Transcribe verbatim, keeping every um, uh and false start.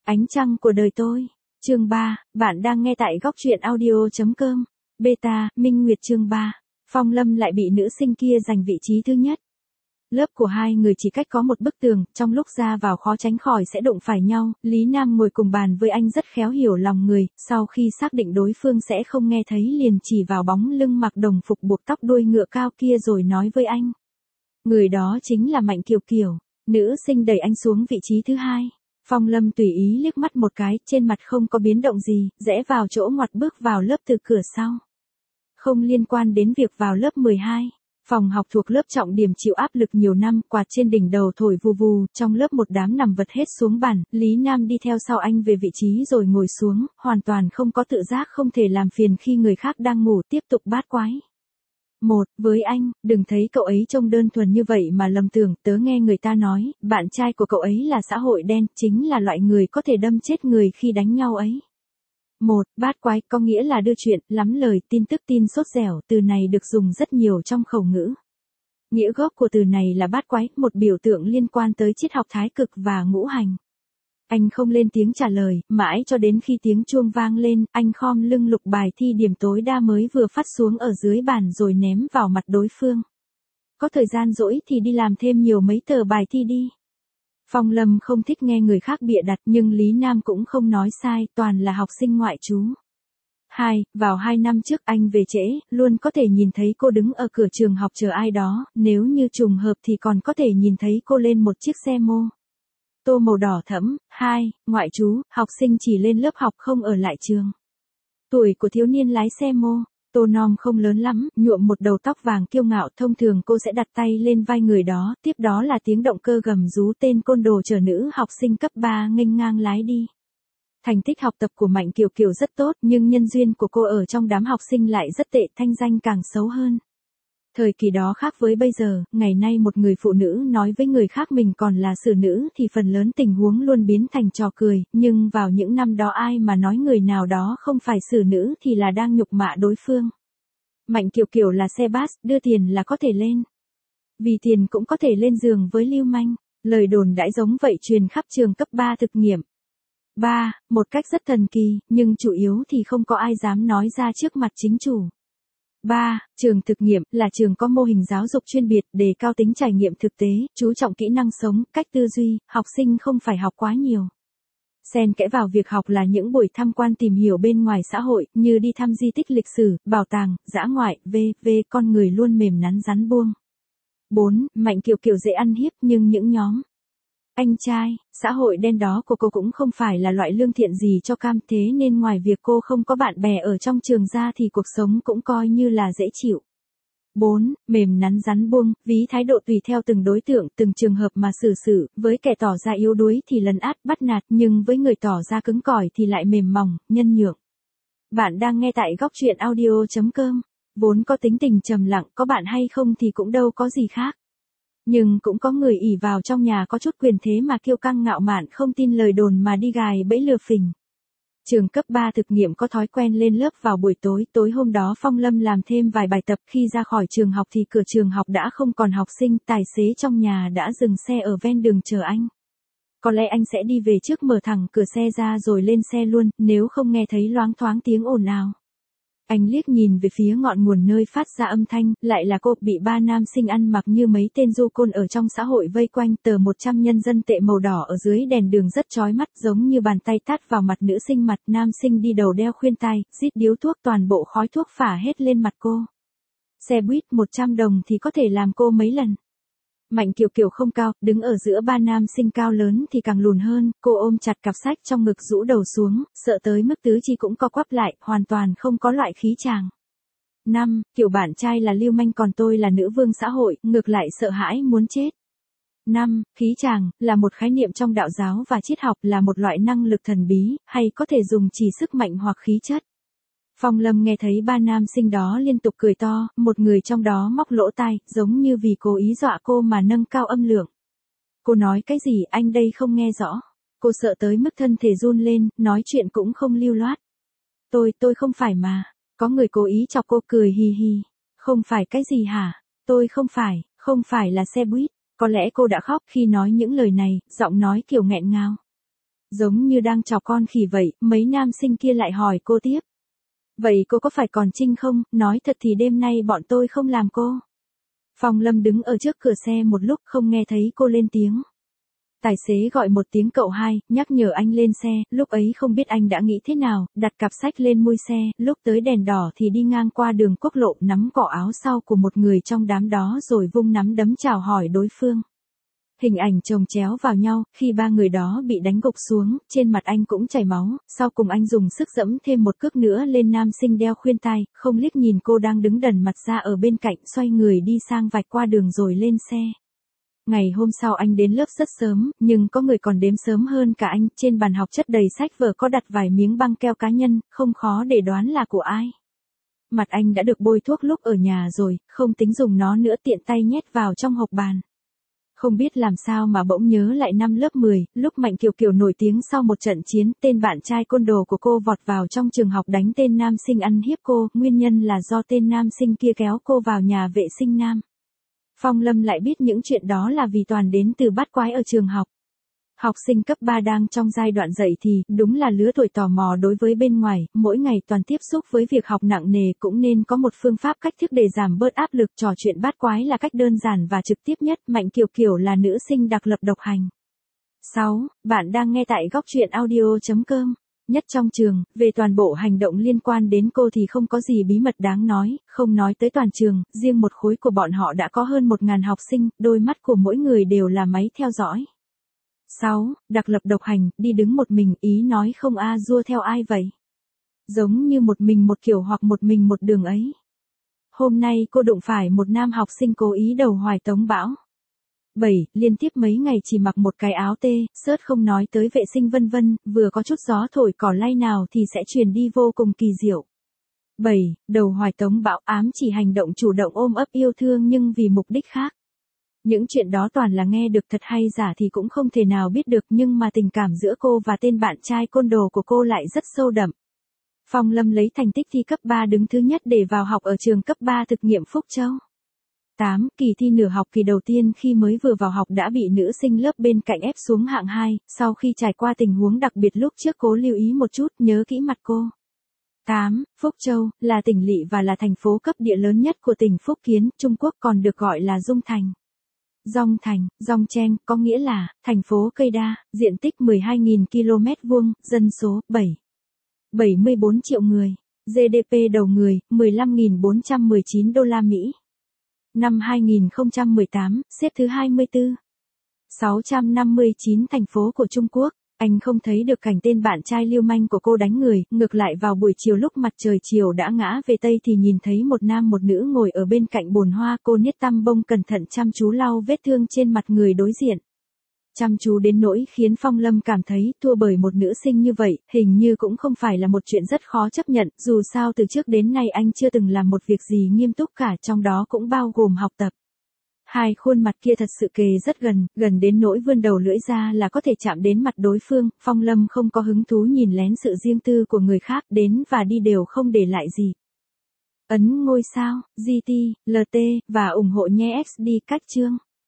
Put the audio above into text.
Ánh trăng của đời tôi. Chương ba, bạn đang nghe tại góc truyện audio chấm com. Beta, Minh Nguyệt chương ba. Phong Lâm lại bị nữ sinh kia giành vị trí thứ nhất. Lớp của hai người chỉ cách có một bức tường, trong lúc ra vào khó tránh khỏi sẽ đụng phải nhau. Lý Nam ngồi cùng bàn với anh rất khéo hiểu lòng người, sau khi xác định đối phương sẽ không nghe thấy liền chỉ vào bóng lưng mặc đồng phục buộc tóc đuôi ngựa cao kia rồi nói với anh. Người đó chính là Mạnh Kiều Kiều. Nữ sinh đẩy anh xuống vị trí thứ hai. Phong Lâm tùy ý liếc mắt một cái, trên mặt không có biến động gì, rẽ vào chỗ ngoặt bước vào lớp từ cửa sau. Không liên quan đến việc vào lớp mười hai. Phòng học thuộc lớp trọng điểm chịu áp lực nhiều năm, quạt trên đỉnh đầu thổi vù vù, trong lớp một đám nằm vật hết xuống bàn, Lý Nam đi theo sau anh về vị trí rồi ngồi xuống, hoàn toàn không có tự giác không thể làm phiền khi người khác đang ngủ tiếp tục bát quái. Một, với anh, đừng thấy cậu ấy trông đơn thuần như vậy mà lầm tưởng, tớ nghe người ta nói, bạn trai của cậu ấy là xã hội đen, chính là loại người có thể đâm chết người khi đánh nhau ấy. Một, bát quái có nghĩa là đưa chuyện, lắm lời, tin tức tin sốt dẻo, từ này được dùng rất nhiều trong khẩu ngữ. Nghĩa gốc của từ này là bát quái, một biểu tượng liên quan tới triết học thái cực và ngũ hành. Anh không lên tiếng trả lời, mãi cho đến khi tiếng chuông vang lên, anh khom lưng lục bài thi điểm tối đa mới vừa phát xuống ở dưới bàn rồi ném vào mặt đối phương. Có thời gian rỗi thì đi làm thêm nhiều mấy tờ bài thi đi. Phong Lâm không thích nghe người khác bịa đặt nhưng Lý Nam cũng không nói sai, toàn là học sinh ngoại trú. Hai, vào hai năm trước anh về trễ, luôn có thể nhìn thấy cô đứng ở cửa trường học chờ ai đó, nếu như trùng hợp thì còn có thể nhìn thấy cô lên một chiếc xe mô tô màu đỏ thẫm. Hai, ngoại trú, học sinh chỉ lên lớp học không ở lại trường. Tuổi của thiếu niên lái xe mô tô nom không lớn lắm, nhuộm một đầu tóc vàng kiêu ngạo, thông thường cô sẽ đặt tay lên vai người đó, tiếp đó là tiếng động cơ gầm rú tên côn đồ chở nữ học sinh cấp ba nghênh ngang lái đi. Thành tích học tập của Mạnh Kiều Kiều rất tốt, nhưng nhân duyên của cô ở trong đám học sinh lại rất tệ, thanh danh càng xấu hơn. Thời kỳ đó khác với bây giờ, ngày nay một người phụ nữ nói với người khác mình còn là xử nữ thì phần lớn tình huống luôn biến thành trò cười, nhưng vào những năm đó ai mà nói người nào đó không phải xử nữ thì là đang nhục mạ đối phương. Mạnh Kiều Kiều là xe bus, đưa tiền là có thể lên. Vì tiền cũng có thể lên giường với lưu manh, lời đồn đãi giống vậy truyền khắp trường cấp ba thực nghiệm. Ba, một cách rất thần kỳ, nhưng chủ yếu thì không có ai dám nói ra trước mặt chính chủ. Ba, trường thực nghiệm là trường có mô hình giáo dục chuyên biệt, đề cao tính trải nghiệm thực tế, chú trọng kỹ năng sống, cách tư duy, học sinh không phải học quá nhiều. Xen kẽ vào việc học là những buổi tham quan tìm hiểu bên ngoài xã hội, như đi thăm di tích lịch sử, bảo tàng, dã ngoại, vân vân con người luôn mềm nắn rắn buông. Bốn, Mạnh Kiều Kiều dễ ăn hiếp nhưng những nhóm anh trai, xã hội đen đó của cô cũng không phải là loại lương thiện gì cho cam, thế nên ngoài việc cô không có bạn bè ở trong trường ra thì cuộc sống cũng coi như là dễ chịu. Bốn, Mềm nắn rắn buông, ví thái độ tùy theo từng đối tượng, từng trường hợp mà xử sự, với kẻ tỏ ra yếu đuối thì lấn át bắt nạt, nhưng với người tỏ ra cứng cỏi thì lại mềm mỏng, nhân nhượng. Bạn đang nghe tại góc truyện audio chấm com. Vốn có tính tình trầm lặng, có bạn hay không thì cũng đâu có gì khác. Nhưng cũng có người ỷ vào trong nhà có chút quyền thế mà kiêu căng ngạo mạn không tin lời đồn mà đi gài bẫy lừa phình. Trường cấp ba thực nghiệm có thói quen lên lớp vào buổi tối, tối hôm đó Phong Lâm làm thêm vài bài tập, khi ra khỏi trường học thì cửa trường học đã không còn học sinh, tài xế trong nhà đã dừng xe ở ven đường chờ anh. Có lẽ anh sẽ đi về trước mở thẳng cửa xe ra rồi lên xe luôn, nếu không nghe thấy loáng thoáng tiếng ồn ào. Anh liếc nhìn về phía ngọn nguồn nơi phát ra âm thanh, lại là cô, bị ba nam sinh ăn mặc như mấy tên du côn ở trong xã hội vây quanh, tờ một trăm nhân dân tệ màu đỏ ở dưới đèn đường rất chói mắt, giống như bàn tay tát vào mặt nữ sinh, mặt nam sinh đi đầu đeo khuyên tai, rít điếu thuốc, toàn bộ khói thuốc phả hết lên mặt cô. Xe buýt một trăm đồng thì có thể làm cô mấy lần. Mạnh Kiều Kiều không cao, đứng ở giữa ba nam sinh cao lớn thì càng lùn hơn, cô ôm chặt cặp sách trong ngực rũ đầu xuống, sợ tới mức tứ chi cũng co quắp lại, hoàn toàn không có loại khí chàng. Năm, Kiểu bạn trai là lưu manh còn tôi là nữ vương xã hội, ngược lại sợ hãi muốn chết. Năm, Khí chàng, là một khái niệm trong đạo giáo và triết học, là một loại năng lực thần bí, hay có thể dùng chỉ sức mạnh hoặc khí chất. Phong Lâm nghe thấy ba nam sinh đó liên tục cười to, một người trong đó móc lỗ tai, giống như vì cố ý dọa cô mà nâng cao âm lượng. Cô nói cái gì anh đây không nghe rõ. Cô sợ tới mức thân thể run lên, nói chuyện cũng không lưu loát. Tôi, tôi không phải mà. Có người cố ý chọc cô, cười hì hì. Không phải cái gì hả? Tôi không phải, không phải là xe buýt. Có lẽ cô đã khóc khi nói những lời này, giọng nói kiểu nghẹn ngào. Giống như đang chọc con khỉ vậy, mấy nam sinh kia lại hỏi cô tiếp. Vậy cô có phải còn Trinh không, nói thật thì đêm nay bọn tôi không làm cô. Phong Lâm đứng ở trước cửa xe một lúc không nghe thấy cô lên tiếng. Tài xế gọi một tiếng cậu hai, nhắc nhở anh lên xe, lúc ấy không biết anh đã nghĩ thế nào, đặt cặp sách lên mui xe, lúc tới đèn đỏ thì đi ngang qua đường quốc lộ nắm cỏ áo sau của một người trong đám đó rồi vung nắm đấm chào hỏi đối phương. Hình ảnh chồng chéo vào nhau, khi ba người đó bị đánh gục xuống, trên mặt anh cũng chảy máu, sau cùng anh dùng sức giẫm thêm một cước nữa lên nam sinh đeo khuyên tai, không liếc nhìn cô đang đứng đần mặt ra ở bên cạnh, xoay người đi sang vạch qua đường rồi lên xe. Ngày hôm sau anh đến lớp rất sớm, nhưng có người còn đếm sớm hơn cả anh, trên bàn học chất đầy sách vở có đặt vài miếng băng keo cá nhân, không khó để đoán là của ai. Mặt anh đã được bôi thuốc lúc ở nhà rồi, không tính dùng nó nữa tiện tay nhét vào trong hộc bàn. Không biết làm sao mà bỗng nhớ lại năm lớp mười, lúc Mạnh Kiều Kiều nổi tiếng sau một trận chiến, tên bạn trai côn đồ của cô vọt vào trong trường học đánh tên nam sinh ăn hiếp cô, nguyên nhân là do tên nam sinh kia kéo cô vào nhà vệ sinh nam. Phong Lâm lại biết những chuyện đó là vì toàn đến từ bắt quái ở trường học. Học sinh cấp ba đang trong giai đoạn dậy thì, đúng là lứa tuổi tò mò đối với bên ngoài, mỗi ngày toàn tiếp xúc với việc học nặng nề cũng nên có một phương pháp cách thức để giảm bớt áp lực. Trò chuyện bát quái là cách đơn giản và trực tiếp nhất. Mạnh Kiều Kiều là nữ sinh đặc lập độc hành. sáu. Bạn đang nghe tại góc truyện audio chấm com. Nhất trong trường, về toàn bộ hành động liên quan đến cô thì không có gì bí mật đáng nói, không nói tới toàn trường, riêng một khối của bọn họ đã có hơn một ngàn học sinh, đôi mắt của mỗi người đều là máy theo dõi. sáu. Đặc lập độc hành, đi đứng một mình, ý nói không a dua theo ai vậy? Giống như một mình một kiểu hoặc một mình một đường ấy. Hôm nay cô đụng phải một nam học sinh cố ý đầu hoài tống bão. bảy. Liên tiếp mấy ngày chỉ mặc một cái áo tê, sớt không nói tới vệ sinh vân vân, vừa có chút gió thổi cỏ lay nào thì sẽ truyền đi vô cùng kỳ diệu. bảy. Đầu hoài tống bão ám chỉ hành động chủ động ôm ấp yêu thương nhưng vì mục đích khác. Những chuyện đó toàn là nghe được thật hay giả thì cũng không thể nào biết được, nhưng mà tình cảm giữa cô và tên bạn trai côn đồ của cô lại rất sâu đậm. Phong Lâm lấy thành tích thi cấp ba đứng thứ nhất để vào học ở trường cấp ba thực nghiệm Phúc Châu. tám. Kỳ thi nửa học kỳ đầu tiên khi mới vừa vào học đã bị nữ sinh lớp bên cạnh ép xuống hạng hai, sau khi trải qua tình huống đặc biệt lúc trước cố lưu ý một chút, nhớ kỹ mặt cô. tám. Phúc Châu, là tỉnh lỵ và là thành phố cấp địa lớn nhất của tỉnh Phúc Kiến, Trung Quốc, còn được gọi là Dung Thành. Dong Thành, Dong Cheng, có nghĩa là, thành phố cây đa, diện tích mười hai nghìn ki lô mét vuông, dân số, bảy phẩy bảy mươi bốn triệu người, giê đê pê đầu người, mười lăm nghìn bốn trăm mười chín đô la Mỹ. Năm hai nghìn không trăm mười tám, xếp thứ hai mươi tư. sáu trăm năm mươi chín thành phố của Trung Quốc. Anh không thấy được cảnh tên bạn trai lưu manh của cô đánh người, ngược lại vào buổi chiều lúc mặt trời chiều đã ngã về tây thì nhìn thấy một nam một nữ ngồi ở bên cạnh bồn hoa, cô niết tăm bông cẩn thận chăm chú lau vết thương trên mặt người đối diện. Chăm chú đến nỗi khiến Phong Lâm cảm thấy thua bởi một nữ sinh như vậy, hình như cũng không phải là một chuyện rất khó chấp nhận, dù sao từ trước đến nay anh chưa từng làm một việc gì nghiêm túc cả, trong đó cũng bao gồm học tập. Hai khuôn mặt kia thật sự kề rất gần, gần đến nỗi vươn đầu lưỡi ra là có thể chạm đến mặt đối phương. Phong Lâm không có hứng thú nhìn lén sự riêng tư của người khác, đến và đi đều không để lại gì. Ấn ngôi sao, giê tê, lờ tê, và ủng hộ nhé ích đê cách chương.